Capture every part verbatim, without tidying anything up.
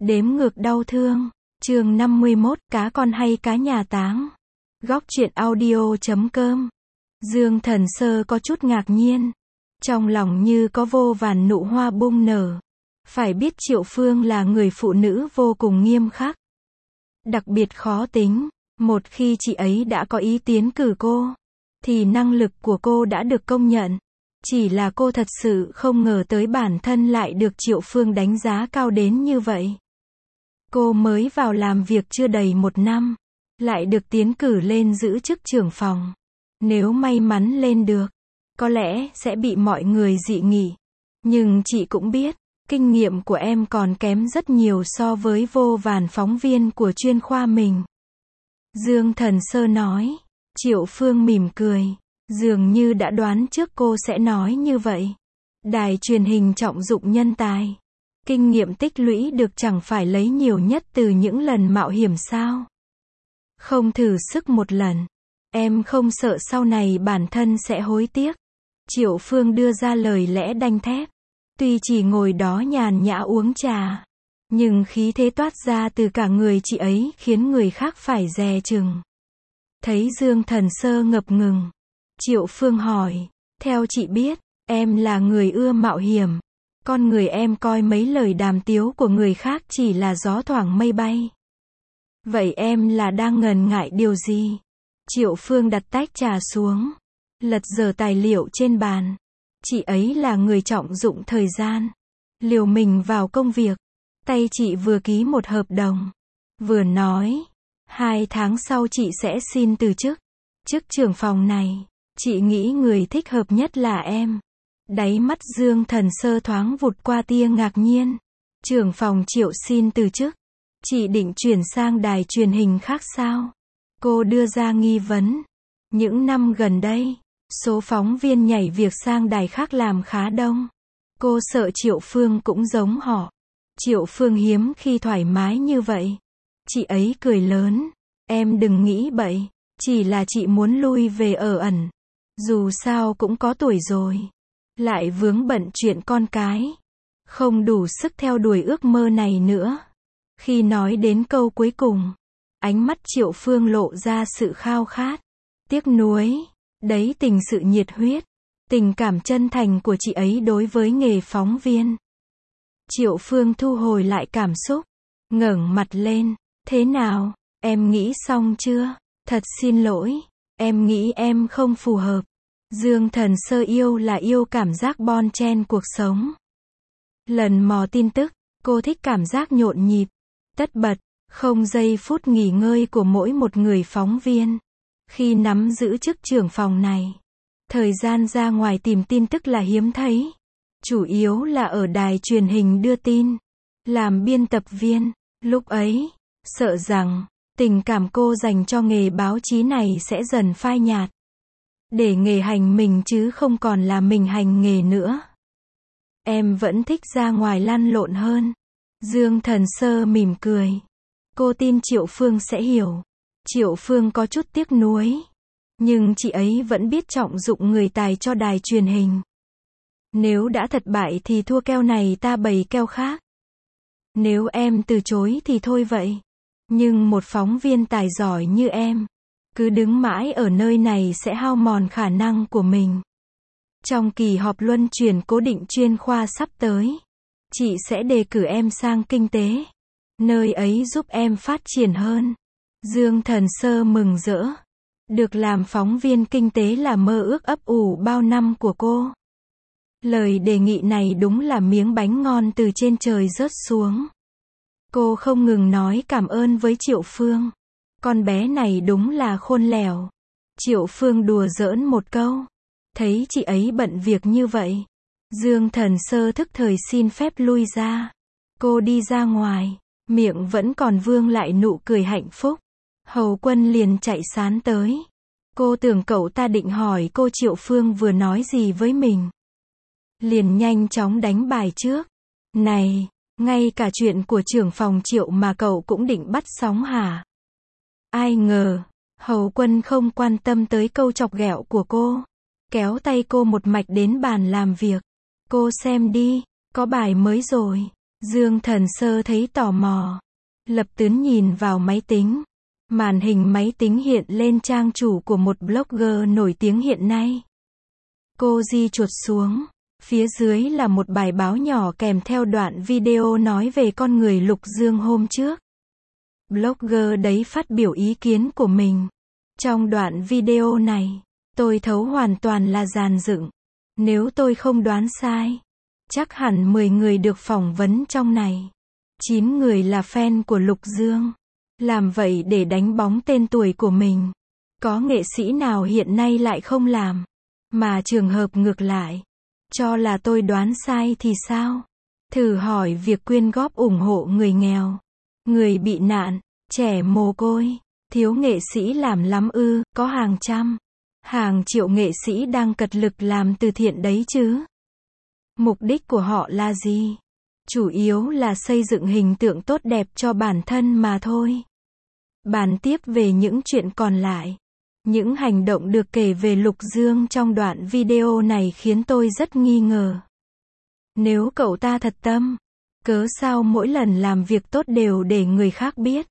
Đếm ngược đau thương. Chương năm mươi mốt, cá con hay cá nhà táng. Góc truyện audio chấm com. Dương Thần Sơ có chút ngạc nhiên. Trong lòng như có vô vàn nụ hoa bung nở. Phải biết Triệu Phương là người phụ nữ vô cùng nghiêm khắc. Đặc biệt khó tính. Một khi chị ấy đã có ý tiến cử cô, thì năng lực của cô đã được công nhận. Chỉ là cô thật sự không ngờ tới bản thân lại được Triệu Phương đánh giá cao đến như vậy. Cô mới vào làm việc chưa đầy một năm, lại được tiến cử lên giữ chức trưởng phòng. Nếu may mắn lên được, có lẽ sẽ bị mọi người dị nghị. Nhưng chị cũng biết, kinh nghiệm của em còn kém rất nhiều so với vô vàn phóng viên của chuyên khoa mình. Dương Thần Sơ nói. Triệu Phương mỉm cười, dường như đã đoán trước cô sẽ nói như vậy. Đài truyền hình trọng dụng nhân tài. Kinh nghiệm tích lũy được chẳng phải lấy nhiều nhất từ những lần mạo hiểm sao? Không thử sức một lần, em không sợ sau này bản thân sẽ hối tiếc. Triệu Phương đưa ra lời lẽ đanh thép. Tuy chỉ ngồi đó nhàn nhã uống trà, nhưng khí thế toát ra từ cả người chị ấy khiến người khác phải dè chừng. Thấy Dương Thần Sơ ngập ngừng, Triệu Phương hỏi, theo chị biết, em là người ưa mạo hiểm. Con người em coi mấy lời đàm tiếu của người khác chỉ là gió thoảng mây bay. Vậy em là đang ngần ngại điều gì? Triệu Phương đặt tách trà xuống, lật dở tài liệu trên bàn. Chị ấy là người trọng dụng thời gian, liều mình vào công việc. Tay chị vừa ký một hợp đồng, vừa nói, hai tháng sau chị sẽ xin từ chức. Chức trưởng phòng này, chị nghĩ người thích hợp nhất là em. Đáy mắt Dương Thần Sơ thoáng vụt qua tia ngạc nhiên. Trưởng phòng Triệu xin từ chức. Chị định chuyển sang đài truyền hình khác sao? Cô đưa ra nghi vấn. Những năm gần đây, số phóng viên nhảy việc sang đài khác làm khá đông. Cô sợ Triệu Phương cũng giống họ. Triệu Phương hiếm khi thoải mái như vậy. Chị ấy cười lớn. Em đừng nghĩ bậy. Chỉ là chị muốn lui về ở ẩn. Dù sao cũng có tuổi rồi. Lại vướng bận chuyện con cái. Không đủ sức theo đuổi ước mơ này nữa. Khi nói đến câu cuối cùng, ánh mắt Triệu Phương lộ ra sự khao khát, tiếc nuối, đấy tình sự nhiệt huyết, tình cảm chân thành của chị ấy đối với nghề phóng viên. Triệu Phương thu hồi lại cảm xúc, ngẩng mặt lên, thế nào, em nghĩ xong chưa? Thật xin lỗi, em nghĩ em không phù hợp. Dương Thần Sơ yêu là yêu cảm giác bon chen cuộc sống. Lần mò tin tức, cô thích cảm giác nhộn nhịp, tất bật, không giây phút nghỉ ngơi của mỗi một người phóng viên. Khi nắm giữ chức trưởng phòng này, thời gian ra ngoài tìm tin tức là hiếm thấy. Chủ yếu là ở đài truyền hình đưa tin, làm biên tập viên. Lúc ấy, sợ rằng, tình cảm cô dành cho nghề báo chí này sẽ dần phai nhạt. Để nghề hành mình chứ không còn là mình hành nghề nữa. Em vẫn thích ra ngoài lăn lộn hơn. Dương Thần Sơ mỉm cười. Cô tin Triệu Phương sẽ hiểu. Triệu Phương có chút tiếc nuối. Nhưng chị ấy vẫn biết trọng dụng người tài cho đài truyền hình. Nếu đã thất bại thì thua keo này ta bày keo khác. Nếu em từ chối thì thôi vậy. Nhưng một phóng viên tài giỏi như em, cứ đứng mãi ở nơi này sẽ hao mòn khả năng của mình. Trong kỳ họp luân chuyển cố định chuyên khoa sắp tới, chị sẽ đề cử em sang kinh tế. Nơi ấy giúp em phát triển hơn. Dương Thần Sơ mừng rỡ. Được làm phóng viên kinh tế là mơ ước ấp ủ bao năm của cô. Lời đề nghị này đúng là miếng bánh ngon từ trên trời rớt xuống. Cô không ngừng nói cảm ơn với Triệu Phương. Con bé này đúng là khôn lẻo. Triệu Phương đùa giỡn một câu. Thấy chị ấy bận việc như vậy, Dương Thần Sơ thức thời xin phép lui ra. Cô đi ra ngoài, miệng vẫn còn vương lại nụ cười hạnh phúc. Hầu Quân liền chạy sán tới. Cô tưởng cậu ta định hỏi cô Triệu Phương vừa nói gì với mình. Liền nhanh chóng đánh bài trước. Này, ngay cả chuyện của trưởng phòng Triệu mà cậu cũng định bắt sóng hả? Ai ngờ, Hầu Quân không quan tâm tới câu chọc ghẹo của cô. Kéo tay cô một mạch đến bàn làm việc. Cô xem đi, có bài mới rồi. Dương Thần Sơ thấy tò mò. Lập tức nhìn vào máy tính. Màn hình máy tính hiện lên trang chủ của một blogger nổi tiếng hiện nay. Cô di chuột xuống. Phía dưới là một bài báo nhỏ kèm theo đoạn video nói về con người Lục Dương hôm trước. Blogger đấy phát biểu ý kiến của mình. Trong đoạn video này, tôi thấu hoàn toàn là dàn dựng. Nếu tôi không đoán sai, chắc hẳn mười người được phỏng vấn trong này. chín người là fan của Lục Dương. Làm vậy để đánh bóng tên tuổi của mình. Có nghệ sĩ nào hiện nay lại không làm. Mà trường hợp ngược lại, cho là tôi đoán sai thì sao? Thử hỏi việc quyên góp ủng hộ người nghèo, người bị nạn, trẻ mồ côi, thiếu nghệ sĩ làm lắm ư, có hàng trăm, hàng triệu nghệ sĩ đang cật lực làm từ thiện đấy chứ. Mục đích của họ là gì? Chủ yếu là xây dựng hình tượng tốt đẹp cho bản thân mà thôi. Bàn tiếp về những chuyện còn lại. Những hành động được kể về Lục Dương trong đoạn video này khiến tôi rất nghi ngờ. Nếu cậu ta thật tâm, cớ sao mỗi lần làm việc tốt đều để người khác biết?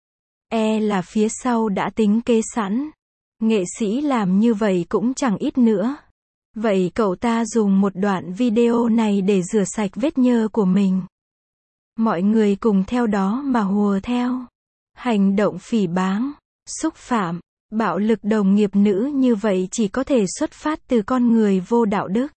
E là phía sau đã tính kế sẵn. Nghệ sĩ làm như vậy cũng chẳng ít nữa. Vậy cậu ta dùng một đoạn video này để rửa sạch vết nhơ của mình. Mọi người cùng theo đó mà hùa theo. Hành động phỉ báng, xúc phạm, bạo lực đồng nghiệp nữ như vậy chỉ có thể xuất phát từ con người vô đạo đức,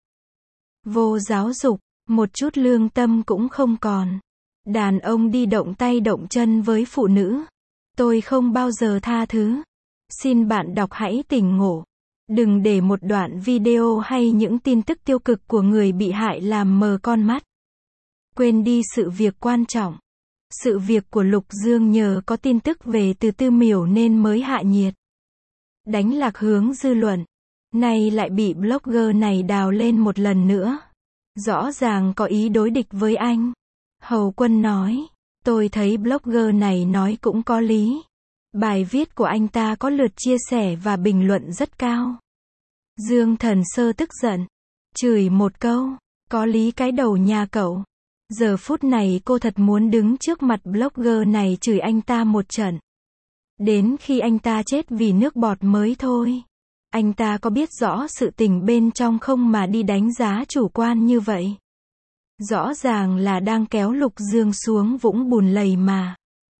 vô giáo dục, một chút lương tâm cũng không còn. Đàn ông đi động tay động chân với phụ nữ, tôi không bao giờ tha thứ. Xin bạn đọc hãy tỉnh ngộ. Đừng để một đoạn video hay những tin tức tiêu cực của người bị hại làm mờ con mắt. Quên đi sự việc quan trọng. Sự việc của Lục Dương nhờ có tin tức về từ Tư Miểu nên mới hạ nhiệt. Đánh lạc hướng dư luận. Nay lại bị blogger này đào lên một lần nữa. Rõ ràng có ý đối địch với anh. Hầu Quân nói. Tôi thấy blogger này nói cũng có lý. Bài viết của anh ta có lượt chia sẻ và bình luận rất cao. Dương Thần Sơ tức giận. Chửi một câu. Có lý cái đầu nhà cậu. Giờ phút này cô thật muốn đứng trước mặt blogger này chửi anh ta một trận. Đến khi anh ta chết vì nước bọt mới thôi. Anh ta có biết rõ sự tình bên trong không mà đi đánh giá chủ quan như vậy? Rõ ràng là đang kéo Lục Dương xuống vũng bùn lầy mà.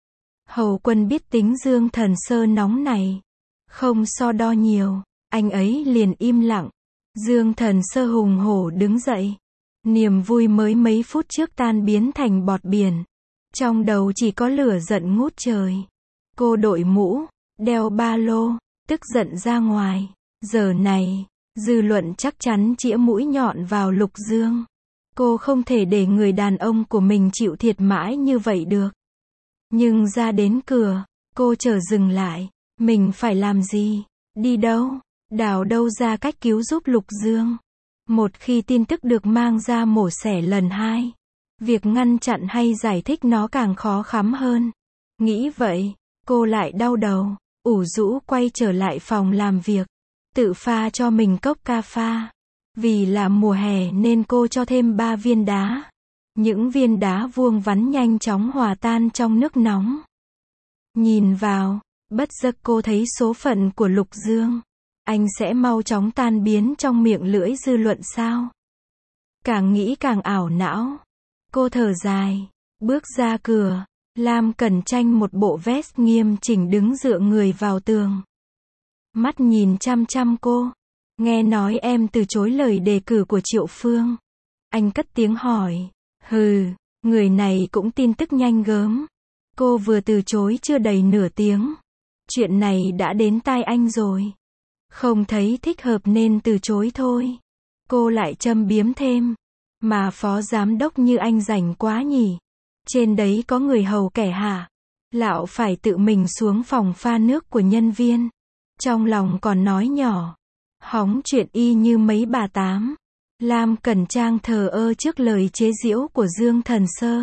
Hầu Quân biết tính Dương Thần Sơ nóng này. Không so đo nhiều, anh ấy liền im lặng. Dương Thần Sơ hùng hổ đứng dậy. Niềm vui mới mấy phút trước tan biến thành bọt biển. Trong đầu chỉ có lửa giận ngút trời. Cô đội mũ, đeo ba lô, tức giận ra ngoài. Giờ này, dư luận chắc chắn chĩa mũi nhọn vào Lục Dương. Cô không thể để người đàn ông của mình chịu thiệt mãi như vậy được. Nhưng ra đến cửa, cô chợt dừng lại. Mình phải làm gì? Đi đâu? Đào đâu ra cách cứu giúp Lục Dương? Một khi tin tức được mang ra mổ xẻ lần hai, việc ngăn chặn hay giải thích nó càng khó khắm hơn. Nghĩ vậy, cô lại đau đầu, ủ rũ quay trở lại phòng làm việc, tự pha cho mình cốc ca pha. Vì là mùa hè nên cô cho thêm ba viên đá. Những viên đá vuông vắn nhanh chóng hòa tan trong nước nóng. Nhìn vào, bất giác cô thấy số phận của Lục Dương. Anh sẽ mau chóng tan biến trong miệng lưỡi dư luận sao? Càng nghĩ càng ảo não. Cô thở dài, bước ra cửa. Lam Cẩn Tranh một bộ vest nghiêm chỉnh đứng dựa người vào tường. Mắt nhìn chăm chăm cô. Nghe nói em từ chối lời đề cử của Triệu Phương. Anh cất tiếng hỏi. Hừ, người này cũng tin tức nhanh gớm. Cô vừa từ chối chưa đầy nửa tiếng. Chuyện này đã đến tai anh rồi. Không thấy thích hợp nên từ chối thôi. Cô lại châm biếm thêm. Mà phó giám đốc như anh rảnh quá nhỉ. Trên đấy có người hầu kẻ hạ. Lão phải tự mình xuống phòng pha nước của nhân viên. Trong lòng còn nói nhỏ. Hóng chuyện y như mấy bà tám. Lam Cẩn Trang thờ ơ trước lời chế giễu của Dương Thần Sơ.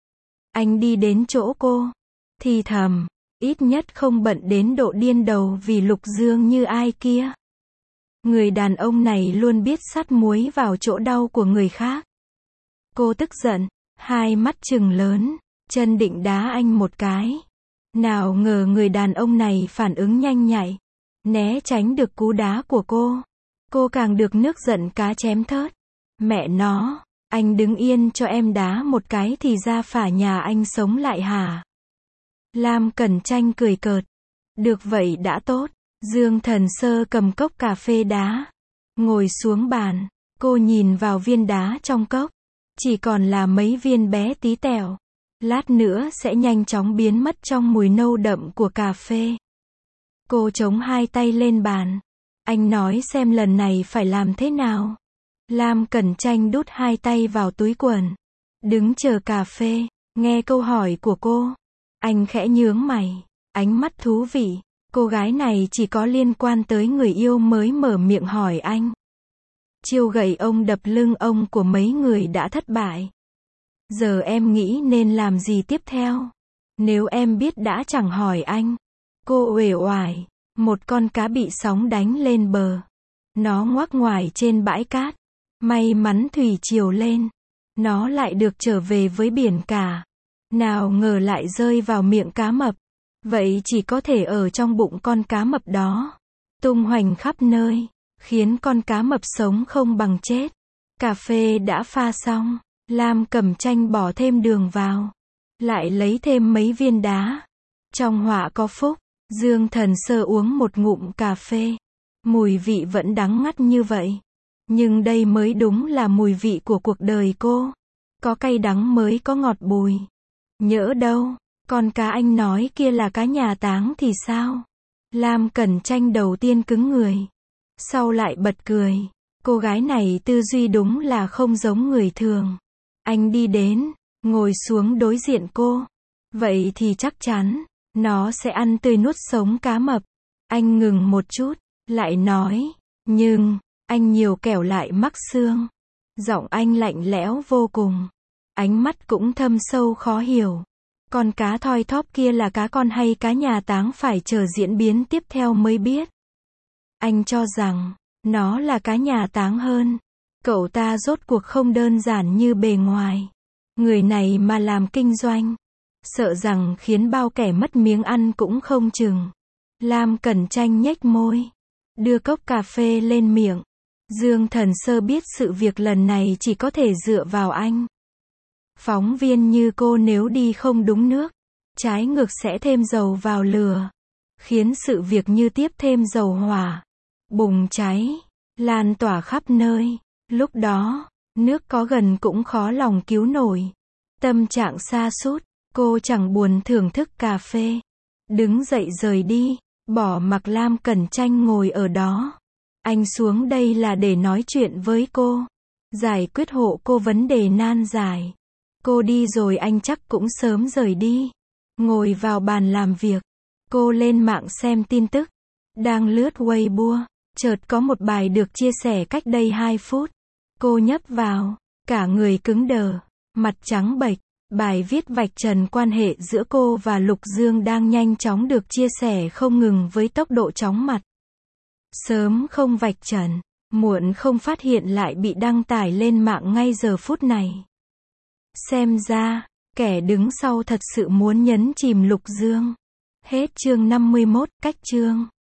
Anh đi đến chỗ cô. Thì thầm. Ít nhất không bận đến độ điên đầu vì Lục Dương như ai kia. Người đàn ông này luôn biết sắt muối vào chỗ đau của người khác. Cô tức giận. Hai mắt trừng lớn, chân định đá anh một cái. Nào ngờ người đàn ông này phản ứng nhanh nhạy, né tránh được cú đá của cô. Cô càng được nước giận cá chém thớt. Mẹ nó, anh đứng yên cho em đá một cái thì ra phả nhà anh sống lại hả? Lam Cẩn Tranh cười cợt. Được vậy đã tốt. Dương Thần Sơ cầm cốc cà phê đá, ngồi xuống bàn. Cô nhìn vào viên đá trong cốc. Chỉ còn là mấy viên bé tí tẹo. Lát nữa sẽ nhanh chóng biến mất trong mùi nâu đậm của cà phê. Cô chống hai tay lên bàn. Anh nói xem lần này phải làm thế nào. Lam Cẩn Tranh đút hai tay vào túi quần, đứng chờ cà phê. Nghe câu hỏi của cô, anh khẽ nhướng mày, ánh mắt thú vị. Cô gái này chỉ có liên quan tới người yêu mới mở miệng hỏi anh. Chiêu gậy ông đập lưng ông của mấy người đã thất bại. Giờ em nghĩ nên làm gì tiếp theo? Nếu em biết đã chẳng hỏi anh. Cô uể oải, một con cá bị sóng đánh lên bờ. Nó ngoác ngoải trên bãi cát. May mắn thủy triều lên, nó lại được trở về với biển cả. Nào ngờ lại rơi vào miệng cá mập. Vậy chỉ có thể ở trong bụng con cá mập đó, tung hoành khắp nơi, khiến con cá mập sống không bằng chết. Cà phê đã pha xong, Lam Cẩm Tranh bỏ thêm đường vào, lại lấy thêm mấy viên đá. Trong họa có phúc, Dương Thần Sơ uống một ngụm cà phê. Mùi vị vẫn đắng ngắt như vậy. Nhưng đây mới đúng là mùi vị của cuộc đời cô. Có cay đắng mới có ngọt bùi. Nhỡ đâu, con cá anh nói kia là cá nhà táng thì sao? Lam Cẩn Tranh đầu tiên cứng người, sau lại bật cười. Cô gái này tư duy đúng là không giống người thường. Anh đi đến, ngồi xuống đối diện cô. Vậy thì chắc chắn, nó sẽ ăn tươi nuốt sống cá mập. Anh ngừng một chút, lại nói, nhưng, anh nhiều kẻo lại mắc xương. Giọng anh lạnh lẽo vô cùng. Ánh mắt cũng thâm sâu khó hiểu. Con cá thoi thóp kia là cá con hay cá nhà táng phải chờ diễn biến tiếp theo mới biết. Anh cho rằng, nó là cá nhà táng hơn. Cậu ta rốt cuộc không đơn giản như bề ngoài. Người này mà làm kinh doanh, sợ rằng khiến bao kẻ mất miếng ăn cũng không chừng. Lam Cẩn Tranh nhếch môi, đưa cốc cà phê lên miệng. Dương Thần Sơ biết sự việc lần này chỉ có thể dựa vào anh. Phóng viên như cô nếu đi không đúng nước, trái ngược sẽ thêm dầu vào lửa, khiến sự việc như tiếp thêm dầu hỏa, bùng cháy, lan tỏa khắp nơi. Lúc đó, nước có gần cũng khó lòng cứu nổi. Tâm trạng sa sút, cô chẳng buồn thưởng thức cà phê. Đứng dậy rời đi, bỏ mặc Lam Cẩn Tranh ngồi ở đó. Anh xuống đây là để nói chuyện với cô, giải quyết hộ cô vấn đề nan giải. Cô đi rồi anh chắc cũng sớm rời đi. Ngồi vào bàn làm việc, cô lên mạng xem tin tức. Đang lướt Weibo, chợt có một bài được chia sẻ cách đây hai phút. Cô nhấp vào, cả người cứng đờ, mặt trắng bệch. Bài viết vạch trần quan hệ giữa cô và Lục Dương đang nhanh chóng được chia sẻ không ngừng với tốc độ chóng mặt. Sớm không vạch trần, muộn không phát hiện lại bị đăng tải lên mạng ngay giờ phút này. Xem ra, kẻ đứng sau thật sự muốn nhấn chìm Lục Dương. Hết chương năm mươi mốt, cách chương.